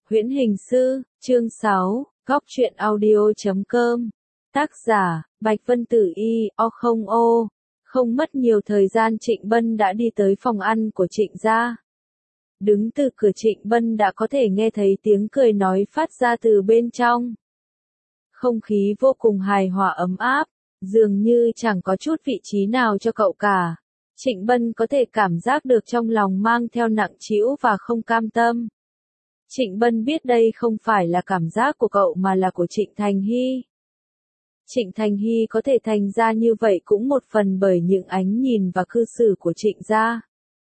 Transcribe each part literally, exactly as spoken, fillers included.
Huyễn Hình Sư, chương sáu, góc truyện audio chấm com. Tác giả, Bạch Vân Tử Y, o không ô. Không mất nhiều thời gian Trịnh Bân đã đi tới phòng ăn của Trịnh gia. Đứng từ cửa Trịnh Bân đã có thể nghe thấy tiếng cười nói phát ra từ bên trong. Không khí vô cùng hài hòa ấm áp, dường như chẳng có chút vị trí nào cho cậu cả. Trịnh Bân có thể cảm giác được trong lòng mang theo nặng trĩu và không cam tâm. Trịnh Bân biết đây không phải là cảm giác của cậu mà là của Trịnh Thành Hy. Trịnh Thành Hy có thể thành ra như vậy cũng một phần bởi những ánh nhìn và cư xử của Trịnh gia.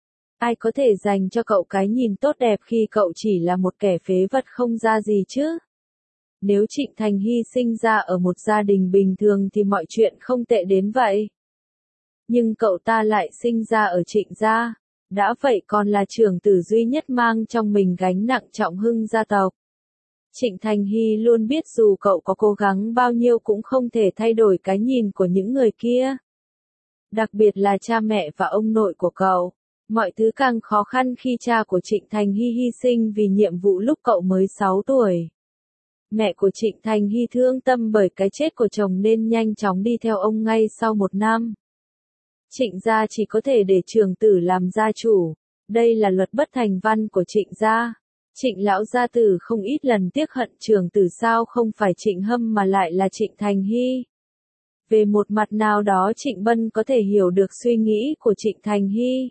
Ai có thể dành cho cậu cái nhìn tốt đẹp khi cậu chỉ là một kẻ phế vật không ra gì chứ? Nếu Trịnh Thành Hy sinh ra ở một gia đình bình thường thì mọi chuyện không tệ đến vậy. Nhưng cậu ta lại sinh ra ở Trịnh gia, đã vậy còn là trưởng tử duy nhất mang trong mình gánh nặng trọng hưng gia tộc. Trịnh Thành Hy luôn biết dù cậu có cố gắng bao nhiêu cũng không thể thay đổi cái nhìn của những người kia. Đặc biệt là cha mẹ và ông nội của cậu. Mọi thứ càng khó khăn khi cha của Trịnh Thành Hy hy sinh vì nhiệm vụ lúc cậu mới sáu tuổi. Mẹ của Trịnh Thành Hy thương tâm bởi cái chết của chồng nên nhanh chóng đi theo ông ngay sau một năm. Trịnh gia chỉ có thể để trưởng tử làm gia chủ. Đây là luật bất thành văn của Trịnh gia. Trịnh lão gia tử không ít lần tiếc hận trưởng tử sao không phải Trịnh Hâm mà lại là Trịnh Thành Hy. Về một mặt nào đó Trịnh Bân có thể hiểu được suy nghĩ của Trịnh Thành Hy.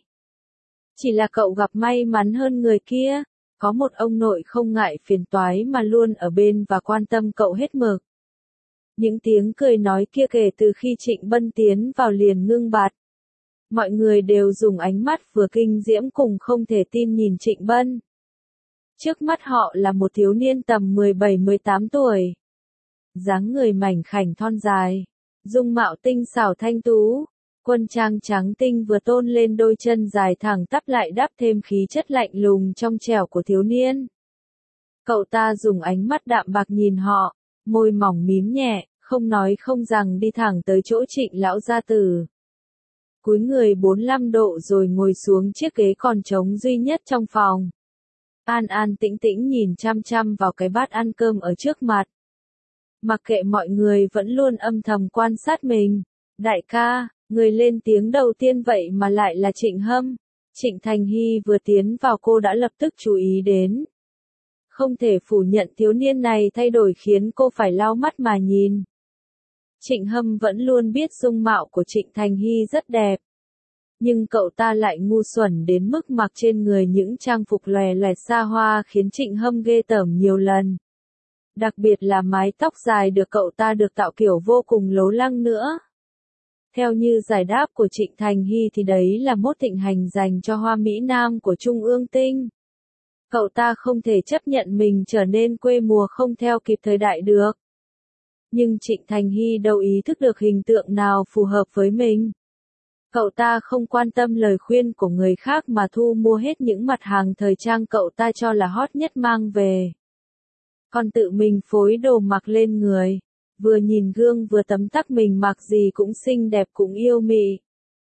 Chỉ là cậu gặp may mắn hơn người kia, có một ông nội không ngại phiền toái mà luôn ở bên và quan tâm cậu hết mực. Những tiếng cười nói kia kể từ khi Trịnh Bân tiến vào liền ngưng bặt. Mọi người đều dùng ánh mắt vừa kinh diễm cùng không thể tin nhìn Trịnh Bân. Trước mắt họ là một thiếu niên tầm mười bảy mười tám tuổi. Dáng người mảnh khảnh thon dài, dung mạo tinh xảo thanh tú, quân trang trắng tinh vừa tôn lên đôi chân dài thẳng tắp lại đắp thêm khí chất lạnh lùng trong trẻo của thiếu niên. Cậu ta dùng ánh mắt đạm bạc nhìn họ, môi mỏng mím nhẹ, không nói không rằng đi thẳng tới chỗ Trịnh lão gia tử. Cúi người bốn mươi lăm độ rồi ngồi xuống chiếc ghế còn trống duy nhất trong phòng. An an tĩnh tĩnh nhìn chăm chăm vào cái bát ăn cơm ở trước mặt. Mặc kệ mọi người vẫn luôn âm thầm quan sát mình. Đại ca, người lên tiếng đầu tiên vậy mà lại là Trịnh Hâm. Trịnh Thành Hy vừa tiến vào cô đã lập tức chú ý đến. Không thể phủ nhận thiếu niên này thay đổi khiến cô phải lau mắt mà nhìn. Trịnh Hâm vẫn luôn biết dung mạo của Trịnh Thành Hy rất đẹp. Nhưng cậu ta lại ngu xuẩn đến mức mặc trên người những trang phục lòe loẹt xa hoa khiến Trịnh Hâm ghê tởm nhiều lần. Đặc biệt là mái tóc dài được cậu ta được tạo kiểu vô cùng lố lăng nữa. Theo như giải đáp của Trịnh Thành Hy thì đấy là mốt thịnh hành dành cho hoa Mỹ Nam của Trung ương tinh. Cậu ta không thể chấp nhận mình trở nên quê mùa không theo kịp thời đại được. Nhưng Trịnh Thành Hy đâu ý thức được hình tượng nào phù hợp với mình. Cậu ta không quan tâm lời khuyên của người khác mà thu mua hết những mặt hàng thời trang cậu ta cho là hot nhất mang về. Còn tự mình phối đồ mặc lên người. Vừa nhìn gương vừa tấm tắc mình mặc gì cũng xinh đẹp cũng yêu mị.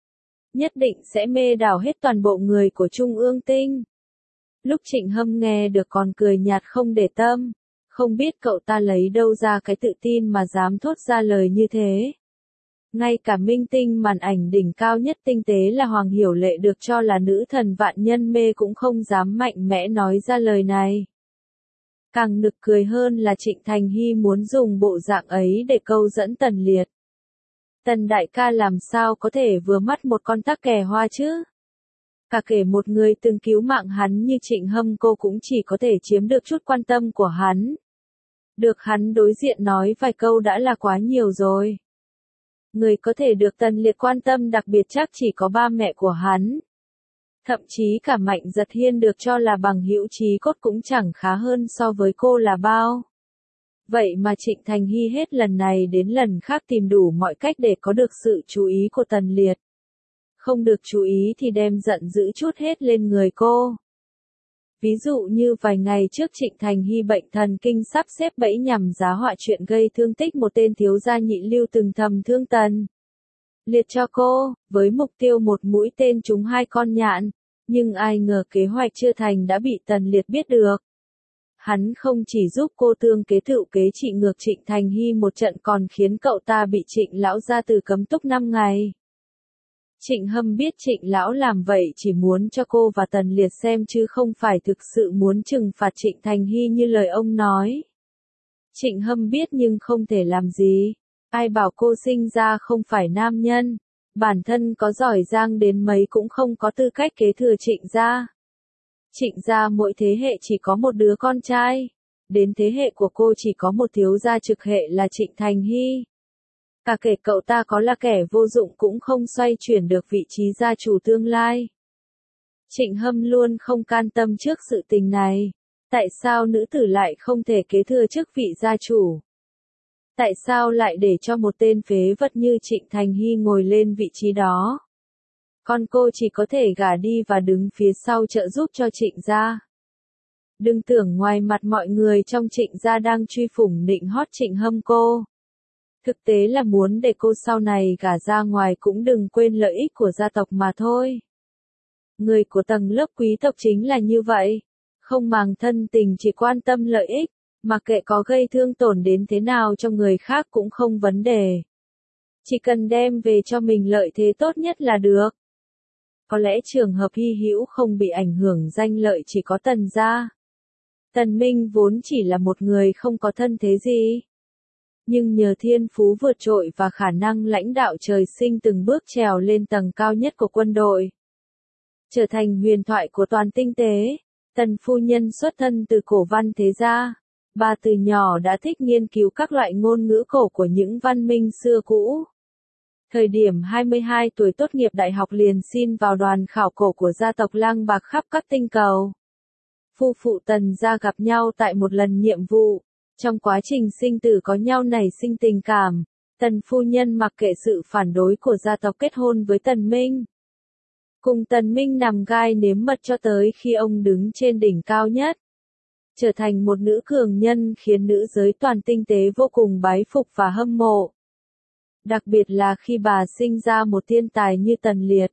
Nhất định sẽ mê đảo hết toàn bộ người của Trung ương tinh. Lúc Trịnh Hâm nghe được còn cười nhạt không để tâm. Không biết cậu ta lấy đâu ra cái tự tin mà dám thốt ra lời như thế. Ngay cả minh tinh màn ảnh đỉnh cao nhất tinh tế là Hoàng Hiểu Lệ được cho là nữ thần vạn nhân mê cũng không dám mạnh mẽ nói ra lời này. Càng nực cười hơn là Trịnh Thành Hy muốn dùng bộ dạng ấy để câu dẫn Tần Liệt. Tần đại ca làm sao có thể vừa mắt một con tắc kè hoa chứ? Cả kể một người từng cứu mạng hắn như Trịnh Hâm cô cũng chỉ có thể chiếm được chút quan tâm của hắn. Được hắn đối diện nói vài câu đã là quá nhiều rồi. Người có thể được Tần Liệt quan tâm đặc biệt chắc chỉ có ba mẹ của hắn. Thậm chí cả Mạnh Giật Hiên được cho là bằng hữu chí cốt cũng chẳng khá hơn so với cô là bao. Vậy mà Trịnh Thành Hy hết lần này đến lần khác tìm đủ mọi cách để có được sự chú ý của Tần Liệt. Không được chú ý thì đem giận dữ chút hết lên người cô. Ví dụ như vài ngày trước Trịnh Thành Hy bệnh thần kinh sắp xếp bẫy nhằm giá họa chuyện gây thương tích một tên thiếu gia nhị lưu từng thầm thương Tần Liệt cho cô, với mục tiêu một mũi tên trúng hai con nhạn. Nhưng ai ngờ kế hoạch chưa thành đã bị Tần Liệt biết được. Hắn không chỉ giúp cô tương kế tựu kế trị ngược Trịnh Thành Hy một trận còn khiến cậu ta bị Trịnh lão gia tử cấm túc năm ngày. Trịnh Hâm biết Trịnh lão làm vậy chỉ muốn cho cô và Tần Liệt xem chứ không phải thực sự muốn trừng phạt Trịnh Thành Hy như lời ông nói. Trịnh Hâm biết nhưng không thể làm gì. Ai bảo cô sinh ra không phải nam nhân, bản thân có giỏi giang đến mấy cũng không có tư cách kế thừa Trịnh gia. Trịnh gia mỗi thế hệ chỉ có một đứa con trai, đến thế hệ của cô chỉ có một thiếu gia trực hệ là Trịnh Thành Hy. Cả kể cậu ta có là kẻ vô dụng cũng không xoay chuyển được vị trí gia chủ tương lai. Trịnh Hâm luôn không can tâm trước sự tình này. Tại sao nữ tử lại không thể kế thừa chức vị gia chủ? Tại sao lại để cho một tên phế vật như Trịnh Thành Hy ngồi lên vị trí đó? Con cô chỉ có thể gả đi và đứng phía sau trợ giúp cho Trịnh gia. Đừng tưởng ngoài mặt mọi người trong Trịnh gia đang truy phủng nịnh hót Trịnh Hâm cô. Thực tế là muốn để cô sau này gả ra ngoài cũng đừng quên lợi ích của gia tộc mà thôi. Người của tầng lớp quý tộc chính là như vậy. Không màng thân tình chỉ quan tâm lợi ích, mà kệ có gây thương tổn đến thế nào cho người khác cũng không vấn đề. Chỉ cần đem về cho mình lợi thế tốt nhất là được. Có lẽ trường hợp hy hữu không bị ảnh hưởng danh lợi chỉ có Tần gia. Tần Minh vốn chỉ là một người không có thân thế gì. Nhưng nhờ thiên phú vượt trội và khả năng lãnh đạo trời sinh từng bước trèo lên tầng cao nhất của quân đội. Trở thành huyền thoại của toàn tinh tế. Tần phu nhân xuất thân từ cổ văn thế gia. Bà từ nhỏ đã thích nghiên cứu các loại ngôn ngữ cổ của những văn minh xưa cũ. Thời điểm hai mươi hai tuổi tốt nghiệp đại học liền xin vào đoàn khảo cổ của gia tộc Lang Bạc khắp các tinh cầu. Phu phụ Tần gia gặp nhau tại một lần nhiệm vụ. Trong quá trình sinh tử có nhau nảy sinh tình cảm, Tần phu nhân mặc kệ sự phản đối của gia tộc kết hôn với Tần Minh. Cùng Tần Minh nằm gai nếm mật cho tới khi ông đứng trên đỉnh cao nhất. Trở thành một nữ cường nhân khiến nữ giới toàn tinh tế vô cùng bái phục và hâm mộ. Đặc biệt là khi bà sinh ra một thiên tài như Tần Liệt.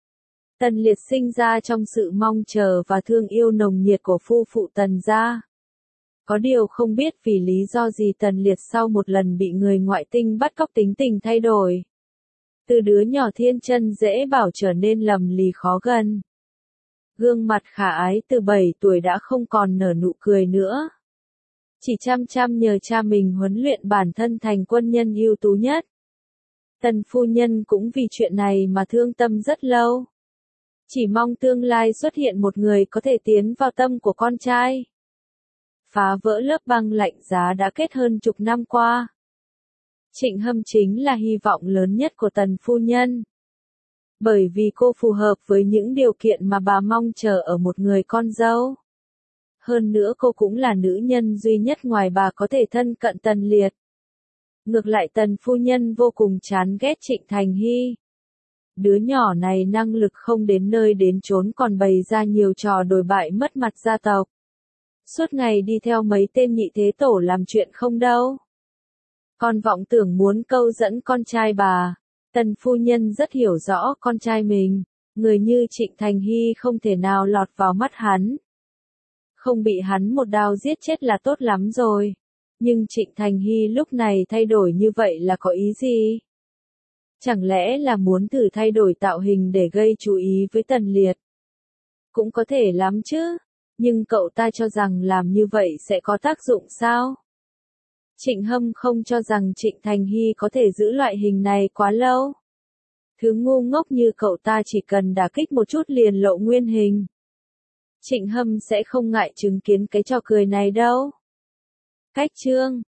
Tần Liệt sinh ra trong sự mong chờ và thương yêu nồng nhiệt của phu phụ Tần gia. Có điều không biết vì lý do gì Tần Liệt sau một lần bị người ngoại tinh bắt cóc tính tình thay đổi. Từ đứa nhỏ thiên chân dễ bảo trở nên lầm lì khó gần. Gương mặt khả ái từ bảy tuổi đã không còn nở nụ cười nữa. Chỉ chăm chăm nhờ cha mình huấn luyện bản thân thành quân nhân ưu tú nhất. Tần phu nhân cũng vì chuyện này mà thương tâm rất lâu. Chỉ mong tương lai xuất hiện một người có thể tiến vào tâm của con trai. Phá vỡ lớp băng lạnh giá đã kết hơn chục năm qua. Trịnh Hâm chính là hy vọng lớn nhất của Tần phu nhân. Bởi vì cô phù hợp với những điều kiện mà bà mong chờ ở một người con dâu. Hơn nữa cô cũng là nữ nhân duy nhất ngoài bà có thể thân cận Tần Liệt. Ngược lại Tần phu nhân vô cùng chán ghét Trịnh Thành Hy. Đứa nhỏ này năng lực không đến nơi đến chốn còn bày ra nhiều trò đồi bại mất mặt gia tộc. Suốt ngày đi theo mấy tên nhị thế tổ làm chuyện không đâu. Còn vọng tưởng muốn câu dẫn con trai bà. Tần phu nhân rất hiểu rõ con trai mình. Người như Trịnh Thành Hy không thể nào lọt vào mắt hắn. Không bị hắn một đao giết chết là tốt lắm rồi. Nhưng Trịnh Thành Hy lúc này thay đổi như vậy là có ý gì? Chẳng lẽ là muốn thử thay đổi tạo hình để gây chú ý với Tần Liệt? Cũng có thể lắm chứ. Nhưng cậu ta cho rằng làm như vậy sẽ có tác dụng sao? Trịnh Hâm không cho rằng Trịnh Thành Hy có thể giữ loại hình này quá lâu. Thứ ngu ngốc như cậu ta chỉ cần đả kích một chút liền lộ nguyên hình. Trịnh Hâm sẽ không ngại chứng kiến cái trò cười này đâu. Cách chương